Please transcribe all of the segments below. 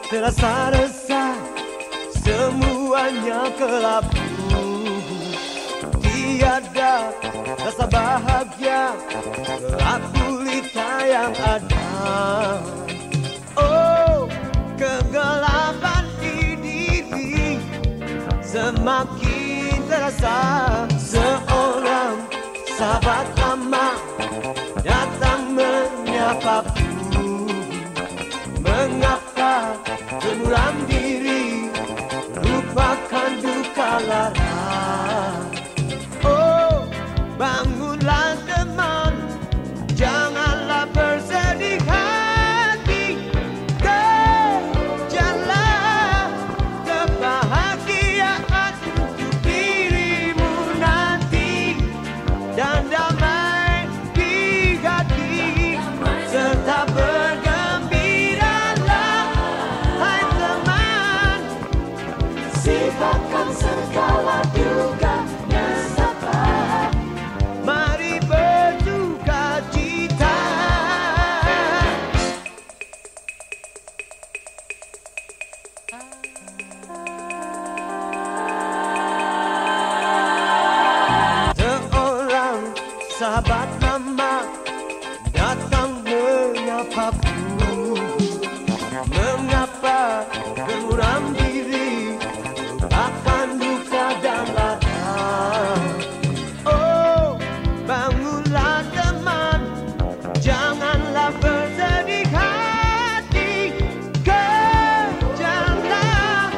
Terasa resah, semuanya kelabu. Tiada rasa bahagia, gelap gulita yang ada. Oh, kegelapan di diri semakin terasa. Seorang sahabat lama datang menyapaku. Mengapa gemuram diri, lupakan duka lara. Oh, bangunlah teman, janganlah bersedih hati. Kejarlah kebahagiaan untuk dirimu nanti, dan damai di hati, serta sibakkan segala duka nestapa. Mari berduka cita. Seorang sahabat lama datang menyapaku. Mengapa gemuram diri, akan duka dan lara. Oh, bangunlah teman, janganlah bersedih hati. Kejarlah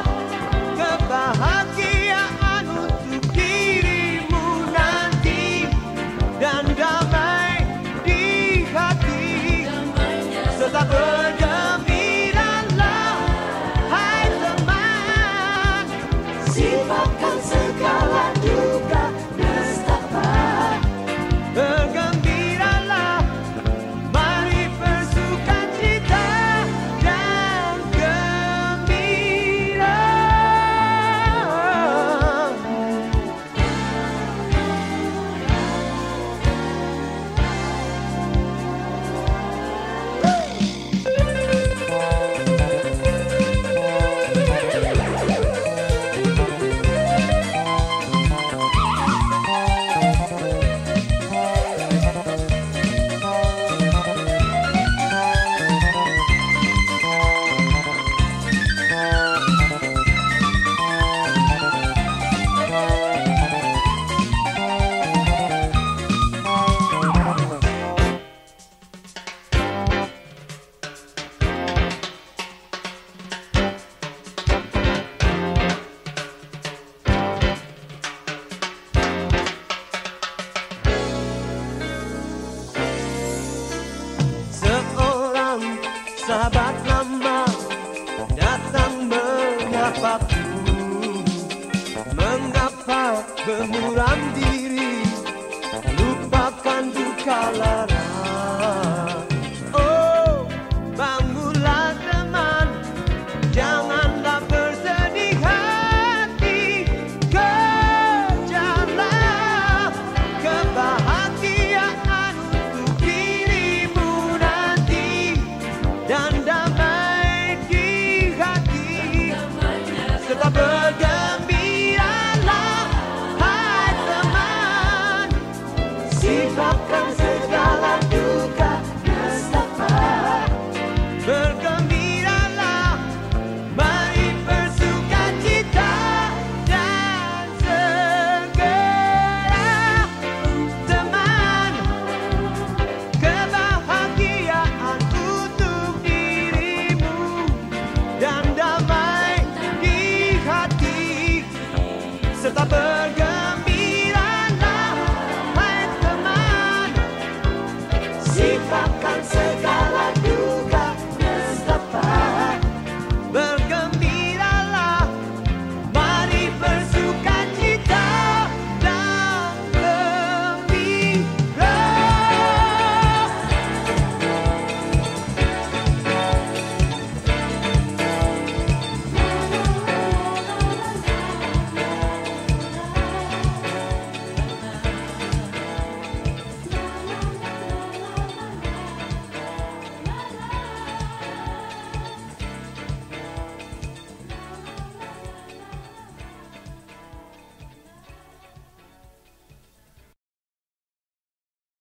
kebahagiaan untuk dirimu nanti, dan damai di hati, serta sibakkan segala duka nestapa. Bergembiralah, mari bersuka cita dan gembira. Sahabat lama datang menyapaku. Mengapa gemuram